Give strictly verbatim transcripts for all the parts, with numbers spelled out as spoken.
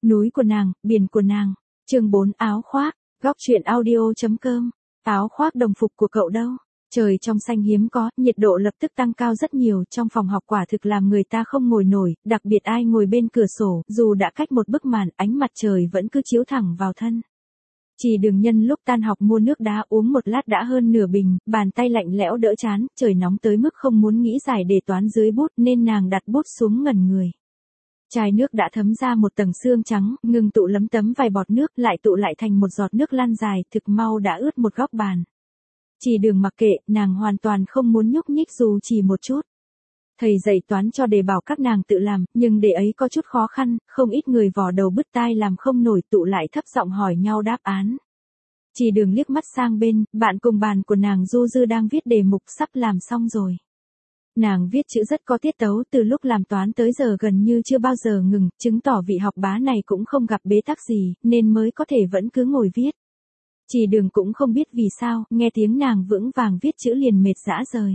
Núi của nàng, biển của nàng. Chương bốn áo khoác, góc truyện audio.com. Áo khoác đồng phục của cậu đâu? Trời trong xanh hiếm có, nhiệt độ lập tức tăng cao rất nhiều, trong phòng học quả thực làm người ta không ngồi nổi, đặc biệt ai ngồi bên cửa sổ, dù đã cách một bức màn, ánh mặt trời vẫn cứ chiếu thẳng vào thân. Chỉ Đường nhân lúc tan học mua nước đá uống một lát đã hơn nửa bình, bàn tay lạnh lẽo đỡ chán, trời nóng tới mức không muốn nghĩ giải đề toán dưới bút nên nàng đặt bút xuống ngẩn người. Chai nước đã thấm ra một tầng xương trắng, ngừng tụ lấm tấm vài bọt nước lại tụ lại thành một giọt nước lan dài, thực mau đã ướt một góc bàn. Chỉ Đường mặc kệ, nàng hoàn toàn không muốn nhúc nhích dù chỉ một chút. Thầy dạy toán cho đề bảo các nàng tự làm, nhưng đề ấy có chút khó khăn, không ít người vò đầu bứt tai làm không nổi tụ lại thấp giọng hỏi nhau đáp án. Chỉ Đường liếc mắt sang bên, bạn cùng bàn của nàng Du Dư đang viết đề mục sắp làm xong rồi. Nàng viết chữ rất có tiết tấu, từ lúc làm toán tới giờ gần như chưa bao giờ ngừng, chứng tỏ vị học bá này cũng không gặp bế tắc gì, nên mới có thể vẫn cứ ngồi viết. Chỉ Đường cũng không biết vì sao, nghe tiếng nàng vững vàng viết chữ liền mệt rã rời.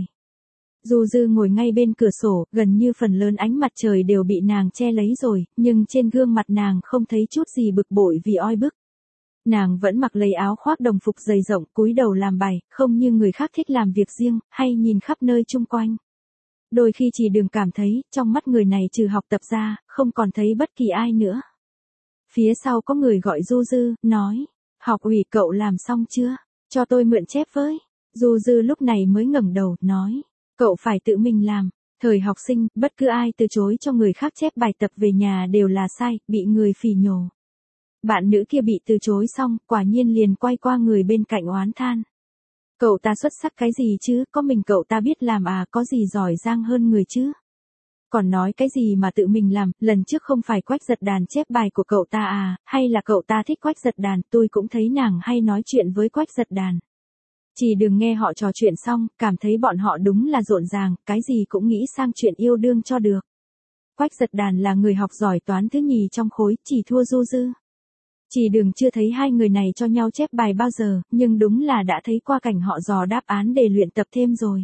Du Dư ngồi ngay bên cửa sổ, gần như phần lớn ánh mặt trời đều bị nàng che lấy rồi, nhưng trên gương mặt nàng không thấy chút gì bực bội vì oi bức. Nàng vẫn mặc lấy áo khoác đồng phục dày rộng, cúi đầu làm bài, không như người khác thích làm việc riêng, hay nhìn khắp nơi chung quanh. Đôi khi Chỉ Đường cảm thấy, trong mắt người này trừ học tập ra, không còn thấy bất kỳ ai nữa. Phía sau có người gọi Du Dư, nói, học ủy cậu làm xong chưa? Cho tôi mượn chép với. Du Dư lúc này mới ngẩng đầu, nói, cậu phải tự mình làm. Thời học sinh, bất cứ ai từ chối cho người khác chép bài tập về nhà đều là sai, bị người phỉ nhổ. Bạn nữ kia bị từ chối xong, quả nhiên liền quay qua người bên cạnh oán than. Cậu ta xuất sắc cái gì chứ, có mình cậu ta biết làm à, có gì giỏi giang hơn người chứ. Còn nói cái gì mà tự mình làm, lần trước không phải Quách Giật Đàn chép bài của cậu ta à, hay là cậu ta thích Quách Giật Đàn, tôi cũng thấy nàng hay nói chuyện với Quách Giật Đàn. Chỉ Đường nghe họ trò chuyện xong, cảm thấy bọn họ đúng là rộn ràng, cái gì cũng nghĩ sang chuyện yêu đương cho được. Quách Giật Đàn là người học giỏi toán thứ nhì trong khối, chỉ thua Du Dư. Chỉ Đường chưa thấy hai người này cho nhau chép bài bao giờ, nhưng đúng là đã thấy qua cảnh họ dò đáp án để luyện tập thêm rồi.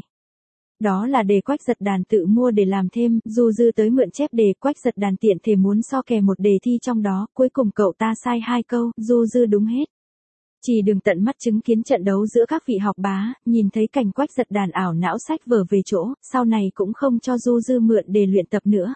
Đó là đề Quách Giật Đàn tự mua để làm thêm, Du Dư tới mượn chép đề, Quách Giật Đàn tiện thể muốn so kè một đề thi trong đó, cuối cùng cậu ta sai hai câu, Du Dư đúng hết. Chỉ Đường tận mắt chứng kiến trận đấu giữa các vị học bá, nhìn thấy cảnh Quách Giật Đàn ảo não sách vở về chỗ, sau này cũng không cho Du Dư mượn để luyện tập nữa.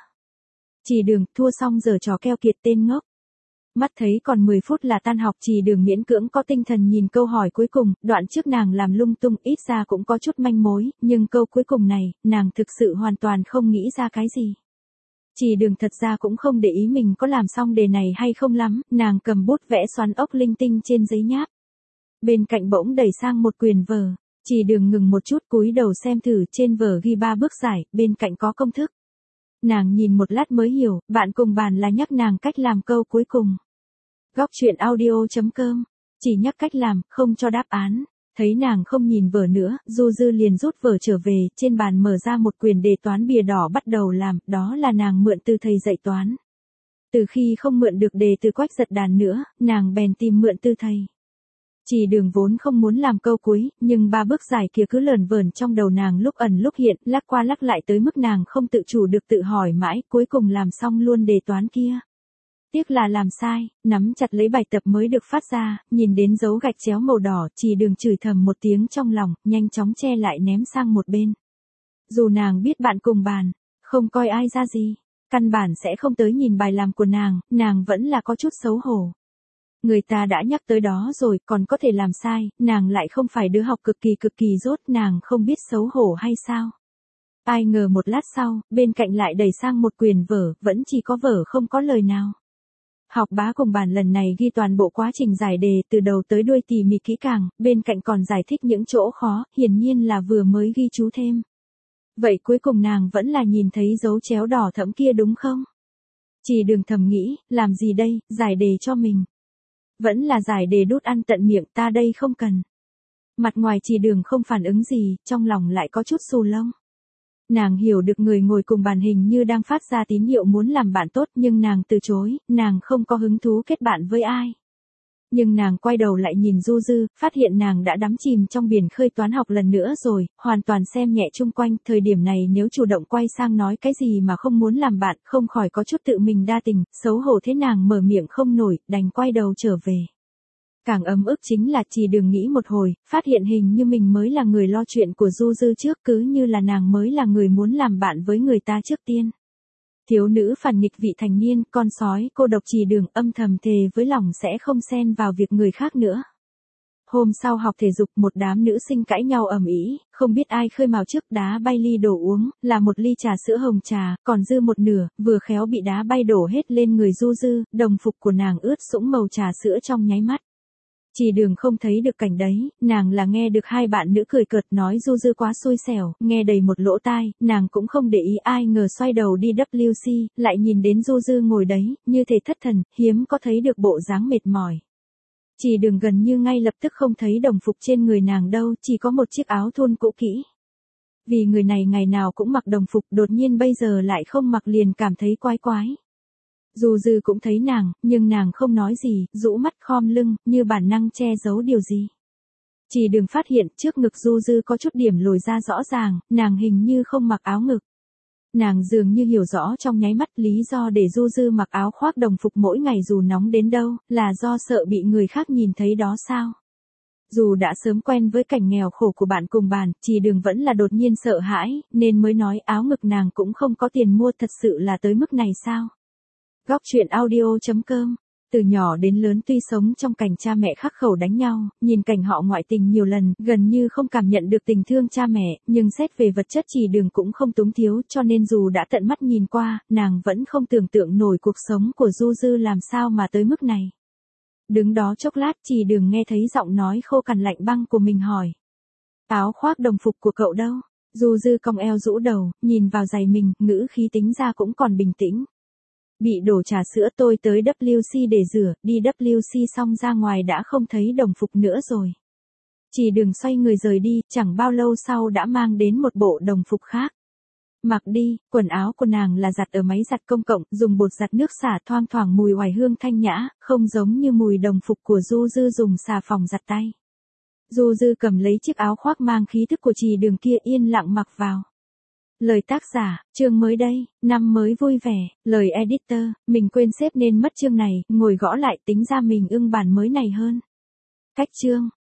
Chỉ Đường thua xong giờ trò keo kiệt tên ngốc. Mắt thấy còn mười phút là tan học, Chỉ Đường miễn cưỡng có tinh thần nhìn câu hỏi cuối cùng, đoạn trước nàng làm lung tung ít ra cũng có chút manh mối, nhưng câu cuối cùng này, nàng thực sự hoàn toàn không nghĩ ra cái gì. Chỉ Đường thật ra cũng không để ý mình có làm xong đề này hay không lắm, nàng cầm bút vẽ xoắn ốc linh tinh trên giấy nháp. Bên cạnh bỗng đẩy sang một quyển vở, Chỉ Đường ngừng một chút cúi đầu xem thử, trên vở ghi ba bước giải, bên cạnh có công thức. Nàng nhìn một lát mới hiểu, bạn cùng bàn là nhắc nàng cách làm câu cuối cùng. Góc truyện audio.com, chỉ nhắc cách làm, không cho đáp án. Thấy nàng không nhìn vở nữa, Du Dư liền rút vở trở về, trên bàn mở ra một quyển đề toán bìa đỏ bắt đầu làm, đó là nàng mượn từ thầy dạy toán. Từ khi không mượn được đề từ Quách Giật Đàn nữa, nàng bèn tìm mượn từ thầy. Chỉ Đường vốn không muốn làm câu cuối, nhưng ba bước giải kia cứ lởn vởn trong đầu nàng lúc ẩn lúc hiện, lắc qua lắc lại tới mức nàng không tự chủ được tự hỏi mãi, cuối cùng làm xong luôn đề toán kia. Tiếc là làm sai, nắm chặt lấy bài tập mới được phát ra, nhìn đến dấu gạch chéo màu đỏ, Chỉ Đường chửi thầm một tiếng trong lòng, nhanh chóng che lại ném sang một bên. Dù nàng biết bạn cùng bàn, không coi ai ra gì, căn bản sẽ không tới nhìn bài làm của nàng, nàng vẫn là có chút xấu hổ. Người ta đã nhắc tới đó rồi, còn có thể làm sai, nàng lại không phải đứa học cực kỳ cực kỳ dốt, nàng không biết xấu hổ hay sao. Ai ngờ một lát sau, bên cạnh lại đẩy sang một quyển vở, vẫn chỉ có vở không có lời nào. Học bá cùng bàn lần này ghi toàn bộ quá trình giải đề từ đầu tới đuôi tỉ mỉ kỹ càng, bên cạnh còn giải thích những chỗ khó, hiển nhiên là vừa mới ghi chú thêm. Vậy cuối cùng nàng vẫn là nhìn thấy dấu chéo đỏ thẫm kia đúng không? Chỉ Đường thầm nghĩ, làm gì đây, giải đề cho mình. Vẫn là giải đề đút ăn tận miệng, ta đây không cần. Mặt ngoài Chỉ Đường không phản ứng gì, trong lòng lại có chút xù lông. Nàng hiểu được người ngồi cùng bàn hình như đang phát ra tín hiệu muốn làm bạn tốt, nhưng nàng từ chối, nàng không có hứng thú kết bạn với ai. Nhưng nàng quay đầu lại nhìn Du Dư, phát hiện nàng đã đắm chìm trong biển khơi toán học lần nữa rồi, hoàn toàn xem nhẹ chung quanh, thời điểm này nếu chủ động quay sang nói cái gì mà không muốn làm bạn, không khỏi có chút tự mình đa tình, xấu hổ thế nàng mở miệng không nổi, đành quay đầu trở về. Càng ấm ức chính là Chỉ Đường nghĩ một hồi, phát hiện hình như mình mới là người lo chuyện của Du Dư trước, cứ như là nàng mới là người muốn làm bạn với người ta trước tiên. Thiếu nữ phản nghịch vị thành niên, con sói, cô độc Chỉ Đường âm thầm thề với lòng sẽ không xen vào việc người khác nữa. Hôm sau học thể dục, một đám nữ sinh cãi nhau ầm ĩ, không biết ai khơi mào trước, đá bay ly đổ uống, là một ly trà sữa hồng trà, còn dư một nửa, vừa khéo bị đá bay đổ hết lên người Du Dư, đồng phục của nàng ướt sũng màu trà sữa trong nháy mắt. Chỉ Đường không thấy được cảnh đấy, nàng là nghe được hai bạn nữ cười cợt nói Du Dư quá xui xẻo, nghe đầy một lỗ tai, nàng cũng không để ý, ai ngờ xoay đầu đi W C, lại nhìn đến Du Dư ngồi đấy, như thể thất thần, hiếm có thấy được bộ dáng mệt mỏi. Chỉ Đường gần như ngay lập tức không thấy đồng phục trên người nàng đâu, chỉ có một chiếc áo thun cũ kỹ. Vì người này ngày nào cũng mặc đồng phục, đột nhiên bây giờ lại không mặc liền cảm thấy quái quái. Du Dư cũng thấy nàng, nhưng nàng không nói gì, rũ mắt khom lưng, như bản năng che giấu điều gì. Chỉ Đường phát hiện trước ngực Du Dư có chút điểm lồi ra rõ ràng, nàng hình như không mặc áo ngực. Nàng dường như hiểu rõ trong nháy mắt lý do để Du Dư mặc áo khoác đồng phục mỗi ngày dù nóng đến đâu, là do sợ bị người khác nhìn thấy đó sao. Dù đã sớm quen với cảnh nghèo khổ của bạn cùng bàn, Chỉ Đường vẫn là đột nhiên sợ hãi, nên mới nói áo ngực nàng cũng không có tiền mua, thật sự là tới mức này sao. Góc truyện audio chấm com. Từ nhỏ đến lớn tuy sống trong cảnh cha mẹ khắc khẩu đánh nhau, nhìn cảnh họ ngoại tình nhiều lần, gần như không cảm nhận được tình thương cha mẹ, nhưng xét về vật chất Chỉ Đường cũng không túng thiếu, cho nên dù đã tận mắt nhìn qua, nàng vẫn không tưởng tượng nổi cuộc sống của Du Dư làm sao mà tới mức này. Đứng đó chốc lát, Chỉ Đường nghe thấy giọng nói khô cằn lạnh băng của mình hỏi. Áo khoác đồng phục của cậu đâu? Du Dư cong eo rũ đầu, nhìn vào giày mình, ngữ khí tính ra cũng còn bình tĩnh. Bị đổ trà sữa, tôi tới W C để rửa, đi W C xong ra ngoài đã không thấy đồng phục nữa rồi. Chỉ Đường xoay người rời đi, chẳng bao lâu sau đã mang đến một bộ đồng phục khác. Mặc đi, quần áo của nàng là giặt ở máy giặt công cộng, dùng bột giặt nước xả, thoang thoảng mùi oải hương thanh nhã, không giống như mùi đồng phục của Du Dư dùng xà phòng giặt tay. Du Dư cầm lấy chiếc áo khoác mang khí thức của Chỉ Đường kia yên lặng mặc vào. Lời tác giả, chương mới đây, năm mới vui vẻ, lời editor, mình quên xếp nên mất chương này, ngồi gõ lại tính ra mình ưng bản mới này hơn. Cách chương.